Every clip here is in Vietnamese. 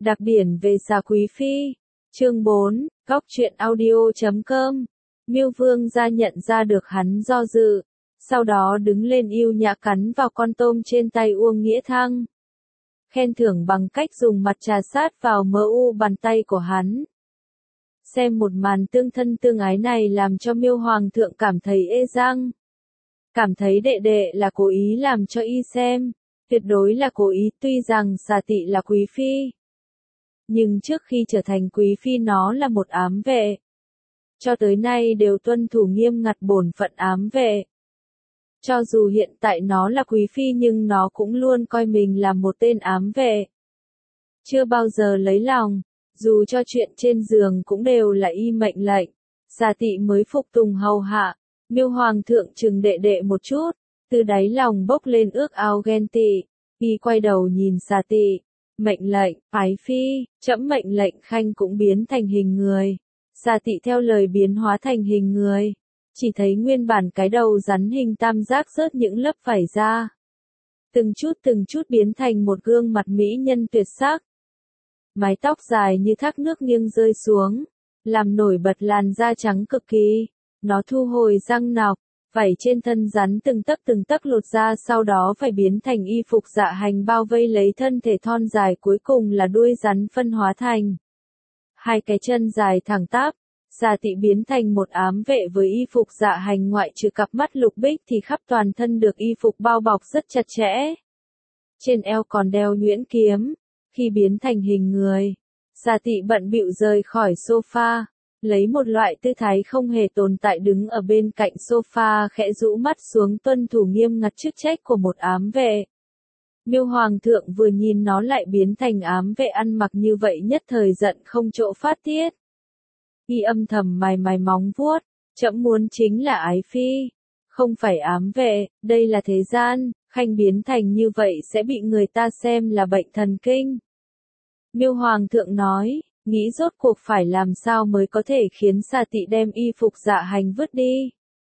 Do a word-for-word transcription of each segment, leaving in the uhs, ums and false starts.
Đặc điển về Xà Quý Phi. Chương bốn, góc truyện audio chấm com. Miêu Vương gia nhận ra được hắn do dự, sau đó đứng lên yêu nhã cắn vào con tôm trên tay Uông Nghĩa Thăng. Khen thưởng bằng cách dùng mặt trà sát vào mờ u bàn tay của hắn. Xem một màn tương thân tương ái này làm cho Miêu Hoàng thượng cảm thấy ê răng. Cảm thấy đệ đệ là cố ý làm cho y xem, tuyệt đối là cố ý, tuy rằng Xà Tị là quý phi. Nhưng trước khi trở thành quý phi nó là một ám vệ. Cho tới nay đều tuân thủ nghiêm ngặt bổn phận ám vệ. Cho dù hiện tại nó là quý phi nhưng nó cũng luôn coi mình là một tên ám vệ. Chưa bao giờ lấy lòng, dù cho chuyện trên giường cũng đều là y mệnh lệnh. Xà Tị mới phục tùng hầu hạ. Miêu Hoàng thượng chừng đệ đệ một chút, từ đáy lòng bốc lên ước ao ghen tị. Y quay đầu nhìn Xà Tị, mệnh lệnh, ái phi, trẫm mệnh lệnh khanh cũng biến thành hình người. Xà Tị theo lời biến hóa thành hình người, chỉ thấy nguyên bản cái đầu rắn hình tam giác rớt những lớp vảy ra. Từng chút từng chút biến thành một gương mặt mỹ nhân tuyệt sắc. Mái tóc dài như thác nước nghiêng rơi xuống, làm nổi bật làn da trắng cực kỳ. Nó thu hồi răng nọc, vảy trên thân rắn từng tấc từng tấc lột ra, sau đó phải biến thành y phục dạ hành bao vây lấy thân thể thon dài, cuối cùng là đuôi rắn phân hóa thành hai cái chân dài thẳng tắp. Xà Tị biến thành một ám vệ với y phục dạ hành, ngoại trừ cặp mắt lục bích thì khắp toàn thân được y phục bao bọc rất chặt chẽ. Trên eo còn đeo nhuyễn kiếm. Khi biến thành hình người, Xà Tị bận bịu rời khỏi sofa, lấy một loại tư thái không hề tồn tại đứng ở bên cạnh sofa, khẽ rũ mắt xuống tuân thủ nghiêm ngặt chức trách của một ám vệ. Miêu Hoàng thượng vừa nhìn nó lại biến thành ám vệ ăn mặc như vậy nhất thời giận không chỗ phát tiết. Y âm thầm mài mài móng vuốt, trẫm muốn chính là ái phi, không phải ám vệ, đây là thế gian, khanh biến thành như vậy sẽ bị người ta xem là bệnh thần kinh. Miêu Hoàng thượng nói, nghĩ rốt cuộc phải làm sao mới có thể khiến Xà Tị đem y phục dạ hành vứt đi.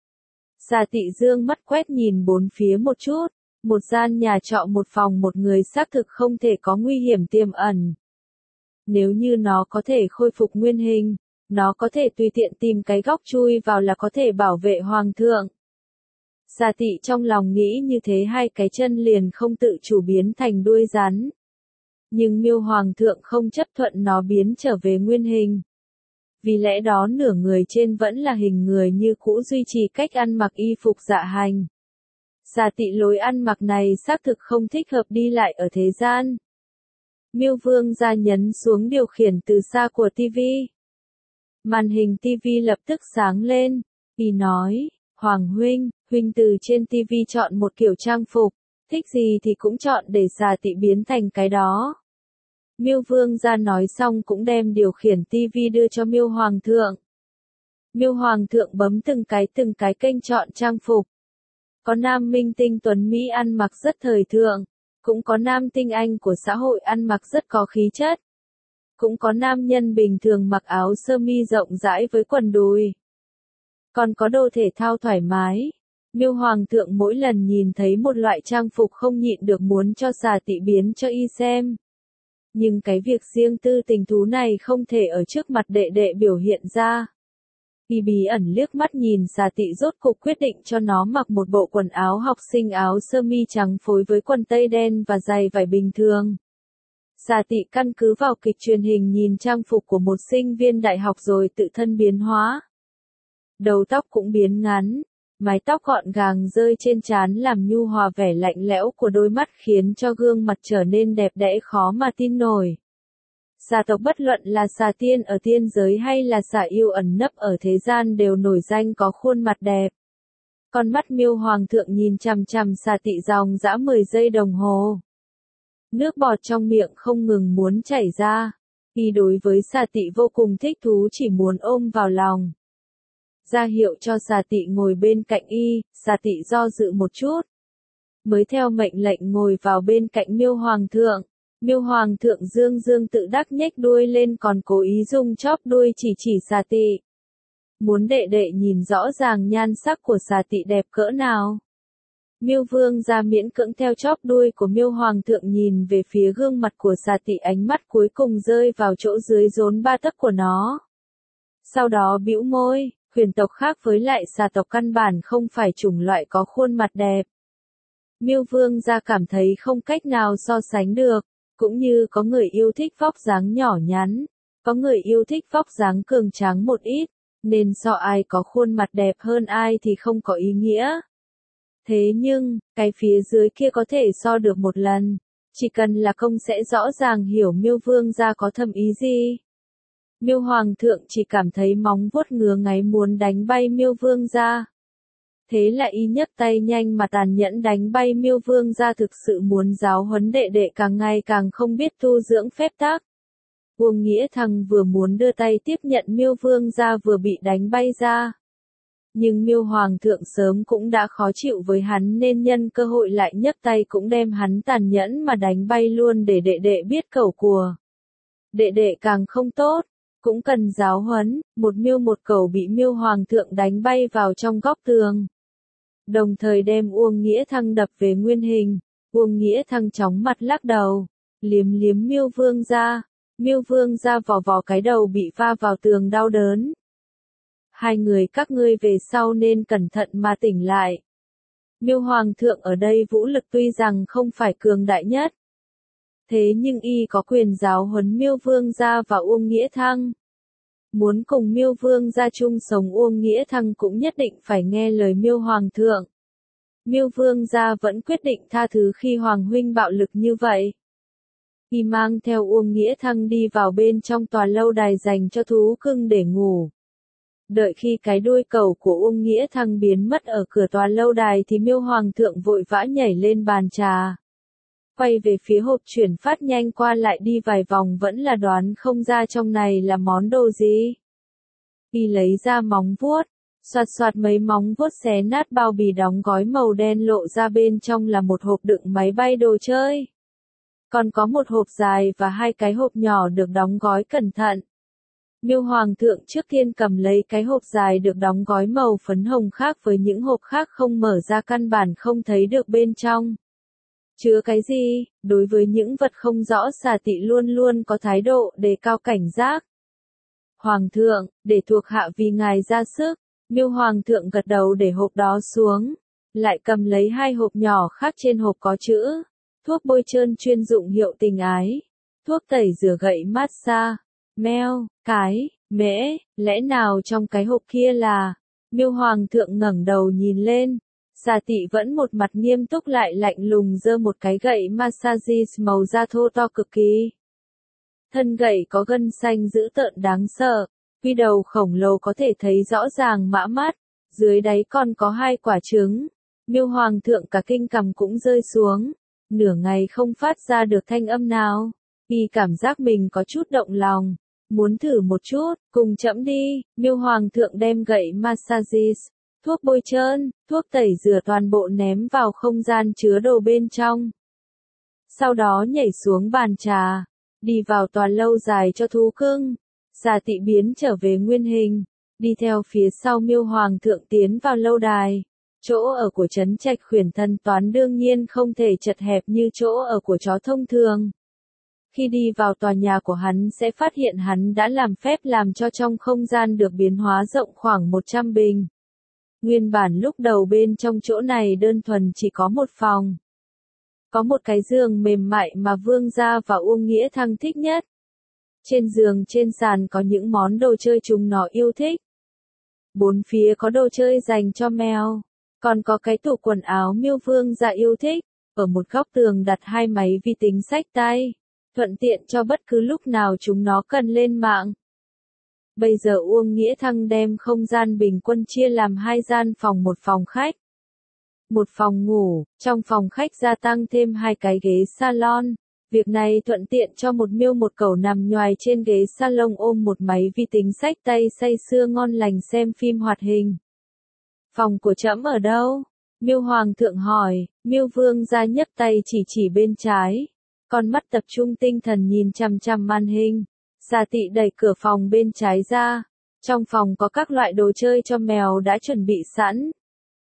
Xà Tị dương mắt quét nhìn bốn phía một chút, một gian nhà trọ một phòng một người xác thực không thể có nguy hiểm tiềm ẩn. Nếu như nó có thể khôi phục nguyên hình, nó có thể tùy tiện tìm cái góc chui vào là có thể bảo vệ Hoàng thượng. Xà Tị trong lòng nghĩ như thế, hai cái chân liền không tự chủ biến thành đuôi rắn. Nhưng Miêu Hoàng thượng không chấp thuận nó biến trở về nguyên hình. Vì lẽ đó nửa người trên vẫn là hình người như cũ, duy trì cách ăn mặc y phục dạ hành. Xà Tị lối ăn mặc này xác thực không thích hợp đi lại ở thế gian. Miêu Vương gia nhấn xuống điều khiển từ xa của tivi. Màn hình tivi lập tức sáng lên. Y nói, Hoàng huynh, huynh từ trên tivi chọn một kiểu trang phục, thích gì thì cũng chọn để Xà Tị biến thành cái đó. Miêu Vương gia nói xong cũng đem điều khiển tivi đưa cho Miêu Hoàng thượng. Miêu Hoàng thượng bấm từng cái từng cái kênh chọn trang phục. Có nam minh tinh tuấn mỹ ăn mặc rất thời thượng, cũng có nam tinh anh của xã hội ăn mặc rất có khí chất. Cũng có nam nhân bình thường mặc áo sơ mi rộng rãi với quần đùi. Còn có đồ thể thao thoải mái. Miêu Hoàng thượng mỗi lần nhìn thấy một loại trang phục không nhịn được muốn cho Xà Tị biến cho y xem. Nhưng cái việc riêng tư tình thú này không thể ở trước mặt đệ đệ biểu hiện ra. Y bí ẩn liếc mắt nhìn Xà Tị, rốt cục quyết định cho nó mặc một bộ quần áo học sinh, áo sơ mi trắng phối với quần tây đen và giày vải bình thường. Xà Tị căn cứ vào kịch truyền hình nhìn trang phục của một sinh viên đại học rồi tự thân biến hóa. Đầu tóc cũng biến ngắn, mái tóc gọn gàng rơi trên trán làm nhu hòa vẻ lạnh lẽo của đôi mắt, khiến cho gương mặt trở nên đẹp đẽ khó mà tin nổi. Xà tộc bất luận là xà tiên ở tiên giới hay là xà yêu ẩn nấp ở thế gian đều nổi danh có khuôn mặt đẹp. Con mắt Miêu Hoàng thượng nhìn chằm chằm Xà Tị dòng dã mười giây đồng hồ. Nước bọt trong miệng không ngừng muốn chảy ra. Y đối với Xà Tị vô cùng thích thú, chỉ muốn ôm vào lòng. Ra hiệu cho Xà Tị ngồi bên cạnh y, Xà Tị do dự một chút. Mới theo mệnh lệnh ngồi vào bên cạnh Miêu Hoàng thượng. Miêu Hoàng thượng dương dương tự đắc nhếch đuôi lên, còn cố ý dùng chóp đuôi chỉ chỉ Xà Tị. Muốn đệ đệ nhìn rõ ràng nhan sắc của Xà Tị đẹp cỡ nào. Miêu Vương gia miễn cưỡng theo chóp đuôi của Miêu Hoàng thượng nhìn về phía gương mặt của xà tị, ánh mắt cuối cùng rơi vào chỗ dưới rốn ba tấc của nó. Sau đó bĩu môi, huyền tộc khác với lại xà tộc căn bản không phải chủng loại có khuôn mặt đẹp. Miêu Vương gia cảm thấy không cách nào so sánh được, cũng như có người yêu thích vóc dáng nhỏ nhắn, có người yêu thích vóc dáng cường tráng một ít, nên so ai có khuôn mặt đẹp hơn ai thì không có ý nghĩa. Thế nhưng, cái phía dưới kia có thể so được một lần, chỉ cần là công sẽ rõ ràng hiểu Miêu Vương gia có thâm ý gì. Miêu Hoàng thượng chỉ cảm thấy móng vuốt ngứa ngáy muốn đánh bay Miêu Vương gia. Thế là y nhấc tay nhanh mà tàn nhẫn đánh bay Miêu Vương gia, thực sự muốn giáo huấn đệ đệ càng ngày càng không biết tu dưỡng phép tắc. Uông Nghĩa Thăng vừa muốn đưa tay tiếp nhận Miêu Vương gia vừa bị đánh bay ra. Nhưng Miêu Hoàng thượng sớm cũng đã khó chịu với hắn nên nhân cơ hội lại nhấc tay cũng đem hắn tàn nhẫn mà đánh bay luôn để đệ đệ biết cẩu cùa. Đệ đệ càng không tốt, cũng cần giáo huấn, một miêu một cẩu bị Miêu Hoàng thượng đánh bay vào trong góc tường. Đồng thời đem Uông Nghĩa Thăng đập về nguyên hình. Uông Nghĩa Thăng chóng mặt lắc đầu, liếm liếm Miêu Vương gia. Miêu Vương gia vò vò cái đầu bị va vào tường đau đớn. Hai người các ngươi về sau nên cẩn thận mà tỉnh lại. Miêu Hoàng thượng ở đây vũ lực tuy rằng không phải cường đại nhất, thế nhưng y có quyền giáo huấn Miêu Vương gia và Uông Nghĩa Thăng. Muốn cùng Miêu Vương gia chung sống, Uông Nghĩa Thăng cũng nhất định phải nghe lời Miêu Hoàng thượng. Miêu Vương gia vẫn quyết định tha thứ khi Hoàng huynh bạo lực như vậy. Y mang theo Uông Nghĩa Thăng đi vào bên trong tòa lâu đài dành cho thú cưng để ngủ. Đợi khi cái đuôi cẩu của Uông Nghĩa Thăng biến mất ở cửa tòa lâu đài thì Miêu Hoàng thượng vội vã nhảy lên bàn trà. Quay về phía hộp chuyển phát nhanh qua lại đi vài vòng vẫn là đoán không ra trong này là món đồ gì. Y lấy ra móng vuốt, xoạt xoạt mấy móng vuốt xé nát bao bì đóng gói màu đen, lộ ra bên trong là một hộp đựng máy bay đồ chơi. Còn có một hộp dài và hai cái hộp nhỏ được đóng gói cẩn thận. Miêu Hoàng thượng trước tiên cầm lấy cái hộp dài được đóng gói màu phấn hồng, khác với những hộp khác không mở ra căn bản không thấy được bên trong. Chứa cái gì? Đối với những vật không rõ, xà tị luôn luôn có thái độ đề cao cảnh giác. Hoàng thượng, để thuộc hạ vì ngài ra sức. Miêu Hoàng thượng gật đầu để hộp đó xuống. Lại cầm lấy hai hộp nhỏ khác, trên hộp có chữ thuốc bôi trơn chuyên dụng hiệu tình ái, thuốc tẩy rửa gậy massage, meo, cái, mễ, lẽ nào trong cái hộp kia là... Miêu Hoàng thượng ngẩng đầu nhìn lên, xà tị vẫn một mặt nghiêm túc lại lạnh lùng giơ một cái gậy massage màu da thô to cực kỳ. Thân gậy có gân xanh dữ tợn đáng sợ, quy đầu khổng lồ có thể thấy rõ ràng mã mắt, dưới đáy còn có hai quả trứng. Miêu Hoàng thượng cả kinh cằm cũng rơi xuống, nửa ngày không phát ra được thanh âm nào. Y cảm giác mình có chút động lòng, muốn thử một chút, cùng chẫm đi. Miêu Hoàng thượng đem gậy massage, thuốc bôi trơn, thuốc tẩy rửa toàn bộ ném vào không gian chứa đồ bên trong. Sau đó nhảy xuống bàn trà, đi vào tòa lâu dài cho thú cưng. Xà tị biến trở về nguyên hình, đi theo phía sau Miêu Hoàng thượng tiến vào lâu đài. Chỗ ở của trấn trạch khuyển thần toán đương nhiên không thể chật hẹp như chỗ ở của chó thông thường. Khi đi vào tòa nhà của hắn sẽ phát hiện hắn đã làm phép làm cho trong không gian được biến hóa rộng khoảng một trăm bình. Nguyên bản lúc đầu bên trong chỗ này đơn thuần chỉ có một phòng. Có một cái giường mềm mại mà Vương gia và Uông Nghĩa Thăng thích nhất. Trên giường trên sàn có những món đồ chơi chúng nó yêu thích. Bốn phía có đồ chơi dành cho mèo. Còn có cái tủ quần áo Miêu Vương gia yêu thích. Ở một góc tường đặt hai máy vi tính xách tay, thuận tiện cho bất cứ lúc nào chúng nó cần lên mạng. Bây giờ Uông Nghĩa Thăng đem không gian bình quân chia làm hai gian phòng, một phòng khách, một phòng ngủ. Trong phòng khách gia tăng thêm hai cái ghế salon. Việc này thuận tiện cho một miêu một cẩu nằm nhoài trên ghế salon ôm một máy vi tính xách tay say sưa ngon lành xem phim hoạt hình. Phòng của trẫm ở đâu? Miêu Hoàng thượng hỏi. Miêu Vương gia nhấc tay chỉ chỉ bên trái, con mắt tập trung tinh thần nhìn chằm chằm màn hình. Xà tị đẩy cửa phòng bên trái ra. Trong phòng có các loại đồ chơi cho mèo đã chuẩn bị sẵn.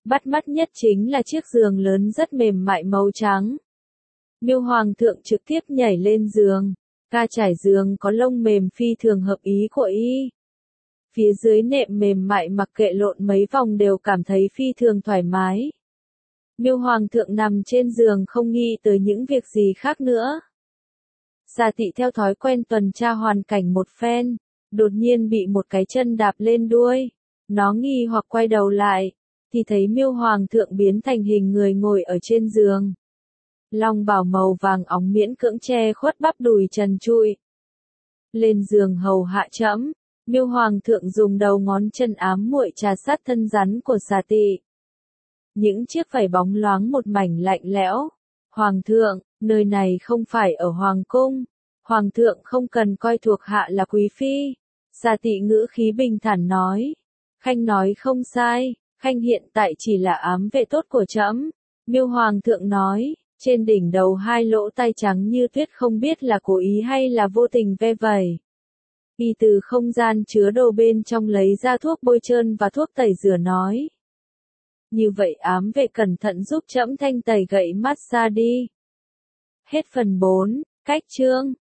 Bắt mắt nhất chính là chiếc giường lớn rất mềm mại màu trắng. Miêu Hoàng thượng trực tiếp nhảy lên giường, ca trải giường có lông mềm phi thường hợp ý của y. Phía dưới nệm mềm mại mặc kệ lộn mấy vòng đều cảm thấy phi thường thoải mái. Miêu Hoàng thượng nằm trên giường không nghĩ tới những việc gì khác nữa. Sa Tị theo thói quen tuần tra hoàn cảnh một phen, đột nhiên bị một cái chân đạp lên đuôi. Nó nghi hoặc quay đầu lại, thì thấy Miêu Hoàng thượng biến thành hình người ngồi ở trên giường. Long bào màu vàng óng miễn cưỡng che khuất bắp đùi trần trụi. Lên giường hầu hạ trẫm, Miêu Hoàng thượng dùng đầu ngón chân ám muội trà sát thân rắn của Sa Tị. Những chiếc vảy bóng loáng một mảnh lạnh lẽo. Hoàng thượng, nơi này không phải ở Hoàng cung. Hoàng thượng không cần coi thuộc hạ là quý phi. Sa Tị ngữ khí bình thản nói. Khanh nói không sai, Khanh hiện tại chỉ là ám vệ tốt của trẫm. Miêu Hoàng thượng nói, trên đỉnh đầu hai lỗ tai trắng như tuyết không biết là cố ý hay là vô tình ve vẩy. Y từ không gian chứa đồ bên trong lấy ra thuốc bôi trơn và thuốc tẩy rửa nói. Như vậy ám vệ cẩn thận giúp trẫm thanh tẩy gậy massage đi. Hết phần bốn, cách chương.